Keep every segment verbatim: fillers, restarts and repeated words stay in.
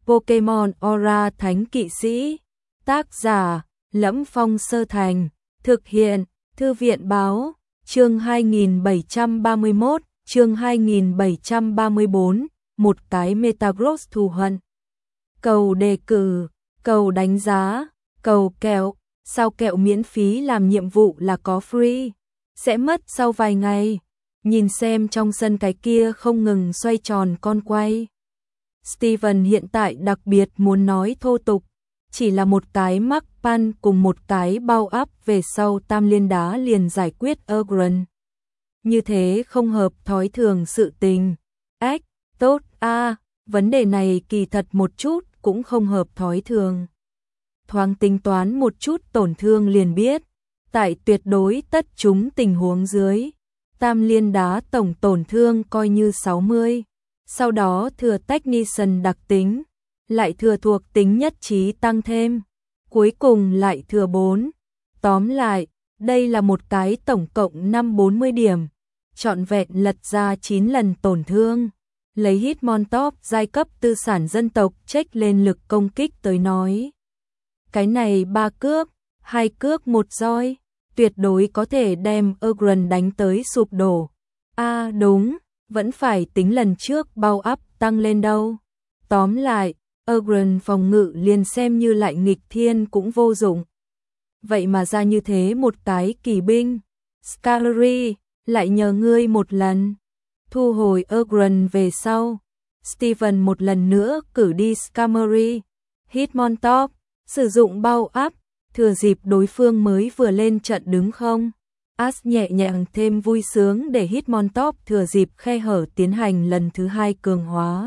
Pokemon Aura Thánh Kỵ Sĩ. Tác giả: Lẫm Phong Sơ Thành. Thực hiện: Thư viện báo. Chương hai nghìn bảy trăm ba mươi mốt, chương hai nghìn bảy trăm ba mươi bốn, một cái Metagross thù hận. Cầu đề cử, cầu đánh giá, cầu kẹo, sao kẹo miễn phí làm nhiệm vụ là có free, sẽ mất sau vài ngày. Nhìn xem trong sân cái kia không ngừng xoay tròn con quay. Steven hiện tại đặc biệt muốn nói thô tục, chỉ là một cái mắc pan cùng một cái bao áp về sau Tam Liên Đá liền giải quyết Agron. Như thế không hợp thói thường sự tình. Ách, tốt a, à, vấn đề này kỳ thật một chút cũng không hợp thói thường. Thoáng tính toán một chút tổn thương liền biết, tại tuyệt đối tất chúng tình huống dưới, Tam Liên Đá tổng tổn thương coi như sáu mươi, sau đó thừa Technician đặc tính, lại thừa thuộc tính nhất trí tăng thêm, cuối cùng lại thừa bốn. Tóm lại, đây là một cái tổng cộng năm bốn mươi điểm, trọn vẹn lật ra chín lần tổn thương. Lấy Hitmontop giai cấp tư sản dân tộc check lên lực công kích tới nói. Cái này ba cước, hai cước một roi, tuyệt đối có thể đem Agron đánh tới sụp đổ. A à, đúng, vẫn phải tính lần trước bao áp tăng lên đâu. Tóm lại, Agron phòng ngự liền xem như lại nghịch thiên cũng vô dụng. Vậy mà ra như thế một cái kỳ binh. Scalery, lại nhờ ngươi một lần. Thu hồi Agron về sau, Steven một lần nữa cử đi Skarmory. Hitmontop, sử dụng bao áp, thừa dịp đối phương mới vừa lên trận đứng không. As nhẹ nhàng thêm vui sướng để Hitmontop thừa dịp khe hở tiến hành lần thứ hai cường hóa.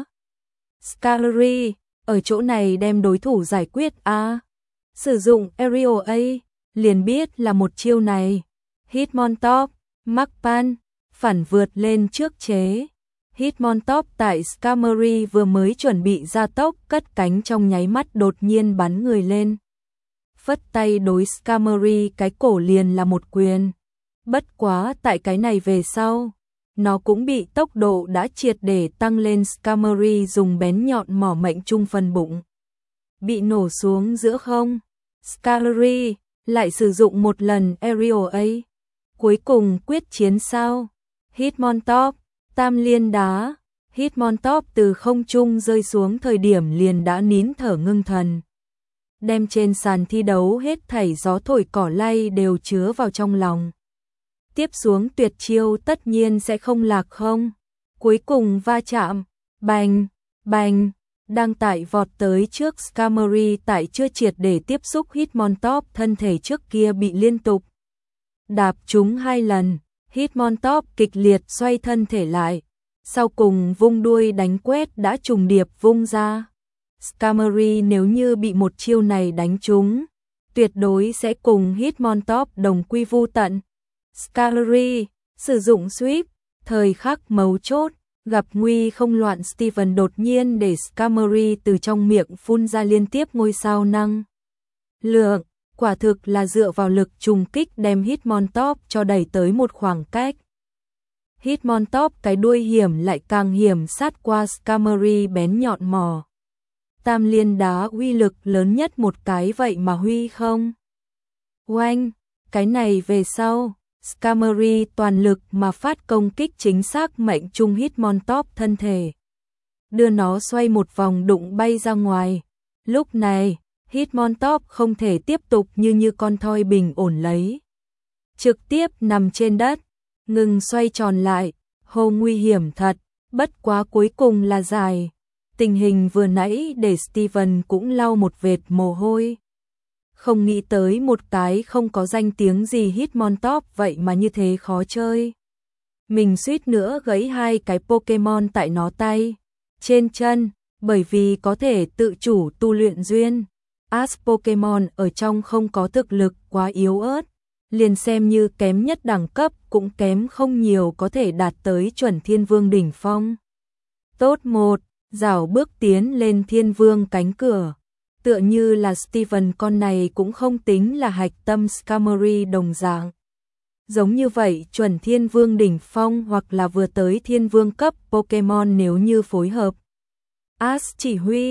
Scalery, ở chỗ này đem đối thủ giải quyết a. À, sử dụng Aerial A, liền biết là một chiêu này. Hitmontop, Markpan, phản vượt lên trước chế. Hitmontop tại Skarmory vừa mới chuẩn bị ra tốc cất cánh trong nháy mắt đột nhiên bắn người lên. Phất tay đối Skarmory cái cổ liền là một quyền. Bất quá tại cái này về sau, nó cũng bị tốc độ đã triệt để tăng lên. Skarmory dùng bén nhọn mỏ mệnh trung phần bụng, bị nổ xuống giữa không. Scalery lại sử dụng một lần Aerial A. Cuối cùng quyết chiến sao? Hitmontop, Tam Liên Đá. Hitmontop từ không trung rơi xuống thời điểm liền đã nín thở ngưng thần, đem trên sàn thi đấu hết thảy gió thổi cỏ lay đều chứa vào trong lòng. Tiếp xuống tuyệt chiêu tất nhiên sẽ không lạc không. Cuối cùng va chạm, bành, bành, đang tại vọt tới trước Skarmory tại chưa triệt để tiếp xúc Hitmontop thân thể trước kia bị liên tục đạp trúng hai lần. Hitmontop kịch liệt xoay thân thể lại, sau cùng vung đuôi đánh quét đã trùng điệp vung ra. Skarmory nếu như bị một chiêu này đánh trúng, tuyệt đối sẽ cùng Hitmontop đồng quy vu tận. Scalery, sử dụng sweep, thời khắc mấu chốt, gặp nguy không loạn. Steven đột nhiên để Skarmory từ trong miệng phun ra liên tiếp ngôi sao năng lượng, quả thực là dựa vào lực trùng kích đem Hitmontop cho đẩy tới một khoảng cách. Hitmontop cái đuôi hiểm lại càng hiểm sát qua Skarmory bén nhọn mỏ. Tam Liên Đá uy lực lớn nhất một cái vậy mà huy không. Oanh, cái này về sau, Skarmory toàn lực mà phát công kích chính xác mệnh trung Hitmontop thân thể, đưa nó xoay một vòng đụng bay ra ngoài. Lúc này, Hitmontop không thể tiếp tục như như con thoi bình ổn lấy, trực tiếp nằm trên đất, ngừng xoay tròn lại. Hô, nguy hiểm thật, bất quá cuối cùng là dài. Tình hình vừa nãy để Steven cũng lau một vệt mồ hôi. Không nghĩ tới một cái không có danh tiếng gì Hitmontop vậy mà như thế khó chơi. Mình suýt nữa gãy hai cái Pokemon tại nó tay, trên chân, bởi vì có thể tự chủ tu luyện duyên. As Pokemon ở trong không có thực lực quá yếu ớt, liền xem như kém nhất đẳng cấp cũng kém không nhiều có thể đạt tới chuẩn Thiên Vương đỉnh phong. Tốt một, rảo bước tiến lên Thiên Vương cánh cửa. Tựa như là Steven con này cũng không tính là hạch tâm Skarmory đồng dạng. Giống như vậy chuẩn Thiên Vương đỉnh phong hoặc là vừa tới Thiên Vương cấp Pokemon nếu như phối hợp. As chỉ huy,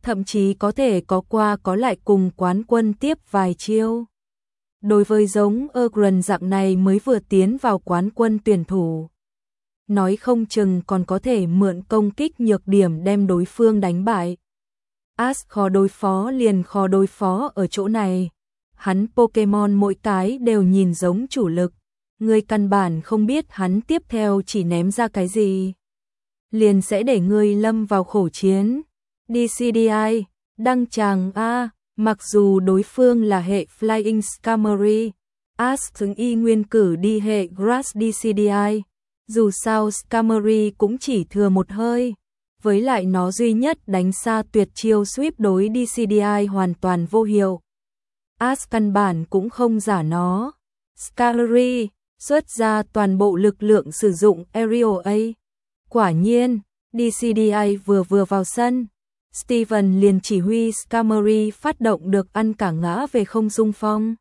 thậm chí có thể có qua có lại cùng quán quân tiếp vài chiêu. Đối với giống Ergren dạng này mới vừa tiến vào quán quân tuyển thủ, nói không chừng còn có thể mượn công kích nhược điểm đem đối phương đánh bại. Ash khó đối phó liền khó đối phó ở chỗ này. Hắn Pokemon mỗi cái đều nhìn giống chủ lực, người căn bản không biết hắn tiếp theo chỉ ném ra cái gì, liền sẽ để người lâm vào khổ chiến. đê xê đê i, đăng tràng A, mặc dù đối phương là hệ Flying Skarmory, Ash thường y nguyên cử đi hệ Grass đê xê đê i, dù sao Skarmory cũng chỉ thừa một hơi, với lại nó duy nhất đánh xa tuyệt chiêu sweep đối đê xê đê i hoàn toàn vô hiệu. Ash căn bản cũng không giả nó. Skarmory xuất ra toàn bộ lực lượng sử dụng Aerial A. Quả nhiên, đê xê đê i vừa vừa vào sân, Steven liền chỉ huy Skarmory phát động được ăn cả ngã về không xung phong.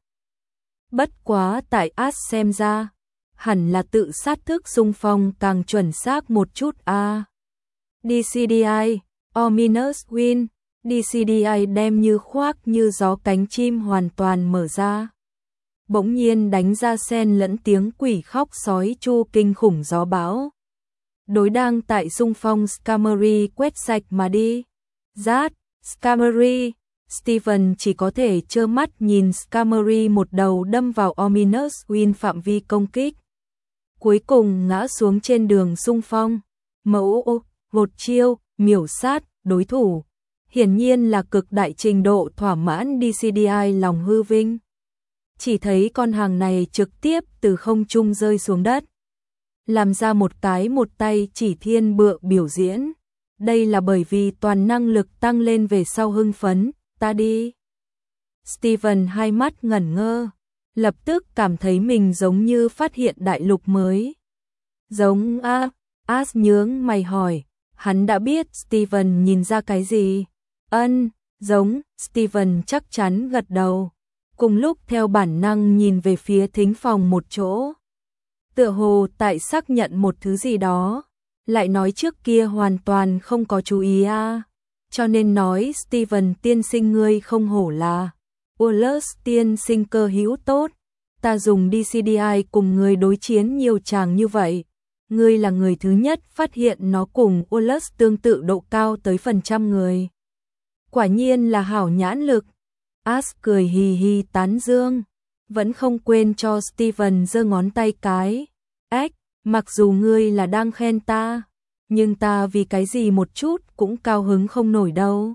Bất quá tại Ash xem ra, hẳn là tự sát thức xung phong càng chuẩn xác một chút a. À. đê xê đê i, Ominous Wind, đê xê đê i đem như khoác như gió cánh chim hoàn toàn mở ra. Bỗng nhiên đánh ra xen lẫn tiếng quỷ khóc sói chu kinh khủng gió bão. Đối đang tại xung phong Skarmory quét sạch mà đi. Rát, Skarmory, Steven chỉ có thể trơ mắt nhìn Skarmory một đầu đâm vào Ominous Wind phạm vi công kích. Cuối cùng ngã xuống trên đường xung phong. Mẫu ô, một chiêu, miểu sát, đối thủ. Hiển nhiên là cực đại trình độ thỏa mãn đê xê đê i lòng hư vinh. Chỉ thấy con hàng này trực tiếp từ không trung rơi xuống đất. Làm ra một cái một tay chỉ thiên bựa biểu diễn. Đây là bởi vì toàn năng lực tăng lên về sau hưng phấn, ta đi. Steven hai mắt ngẩn ngơ, lập tức cảm thấy mình giống như phát hiện đại lục mới. Giống a, Ash nhướng mày hỏi, hắn đã biết Steven nhìn ra cái gì? Ân, giống, Steven chắc chắn gật đầu. Cùng lúc theo bản năng nhìn về phía thính phòng một chỗ. Tựa hồ tại xác nhận một thứ gì đó. Lại nói trước kia hoàn toàn không có chú ý a, à. Cho nên nói Steven tiên sinh ngươi không hổ là Wallace tiên sinh cơ hữu tốt. Ta dùng đê xê đê i cùng ngươi đối chiến nhiều chàng như vậy. Ngươi là người thứ nhất phát hiện nó cùng Wallace tương tự độ cao tới phần trăm người. Quả nhiên là hảo nhãn lực. Ash cười hì hì tán dương, vẫn không quên cho Steven giơ ngón tay cái. Ếch, mặc dù ngươi là đang khen ta, nhưng ta vì cái gì một chút cũng cao hứng không nổi đâu.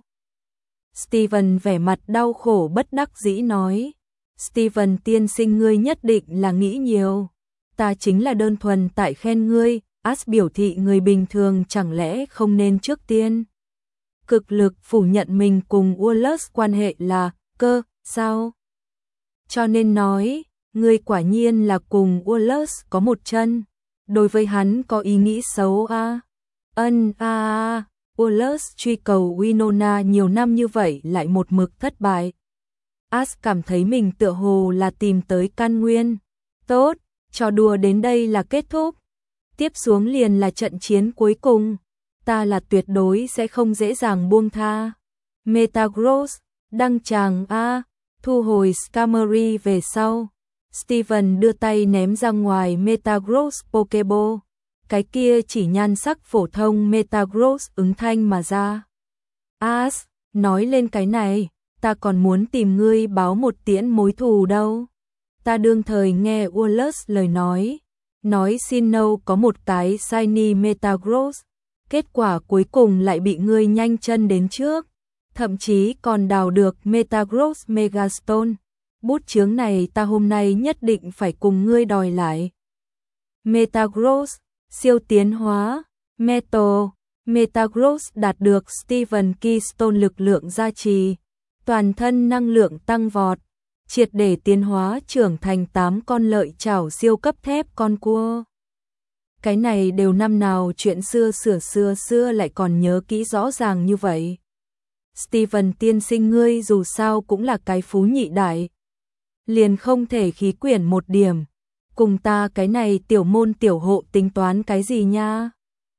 Steven vẻ mặt đau khổ bất đắc dĩ nói. Steven tiên sinh ngươi nhất định là nghĩ nhiều. Ta chính là đơn thuần tại khen ngươi. Ash biểu thị người bình thường chẳng lẽ không nên trước tiên cực lực phủ nhận mình cùng Wallace quan hệ là cơ, sao? Cho nên nói, ngươi quả nhiên là cùng Wallace có một chân. Đối với hắn có ý nghĩ xấu a. À? Ân a a, Wallace truy cầu Winona nhiều năm như vậy lại một mực thất bại. Ash cảm thấy mình tựa hồ là tìm tới căn nguyên. Tốt, trò đùa đến đây là kết thúc. Tiếp xuống liền là trận chiến cuối cùng. Ta là tuyệt đối sẽ không dễ dàng buông tha. Metagross, đăng tràng A, thu hồi Skarmory về sau. Steven đưa tay ném ra ngoài Metagross Pokeball. Cái kia chỉ nhan sắc phổ thông Metagross ứng thanh mà ra. Ash, nói lên cái này, ta còn muốn tìm ngươi báo một tiễn mối thù đâu. Ta đương thời nghe Wallace lời nói. Nói Sinnoh có một cái shiny Metagross. Kết quả cuối cùng lại bị ngươi nhanh chân đến trước. Thậm chí còn đào được Metagross Megastone. Bút chướng này ta hôm nay nhất định phải cùng ngươi đòi lại. Metagross, siêu tiến hóa, Metal, Metagross đạt được Steven Keystone lực lượng gia trì, toàn thân năng lượng tăng vọt, triệt để tiến hóa trưởng thành tám con lợi chảo siêu cấp thép con cua. Cái này đều năm nào chuyện xưa xưa xưa xưa lại còn nhớ kỹ rõ ràng như vậy. Steven tiên sinh ngươi dù sao cũng là cái phú nhị đại. Liền không thể khí quyển một điểm. Cùng ta cái này tiểu môn tiểu hộ tính toán cái gì nha?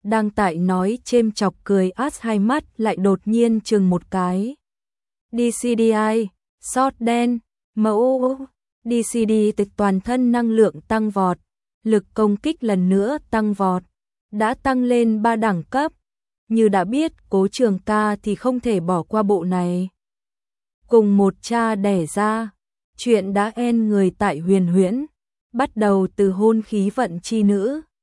đang tại nói chêm chọc cười át hai mắt lại đột nhiên chừng một cái. đê xê đê i, sót đen, mẫu, đê xê đê tịch toàn thân năng lượng tăng vọt, lực công kích lần nữa tăng vọt, đã tăng lên ba đẳng cấp. Như đã biết Cố Trường Ca thì không thể bỏ qua bộ này. Cùng một cha đẻ ra, chuyện đã en người tại Huyền Huyễn, bắt đầu từ hôn khí vận chi nữ,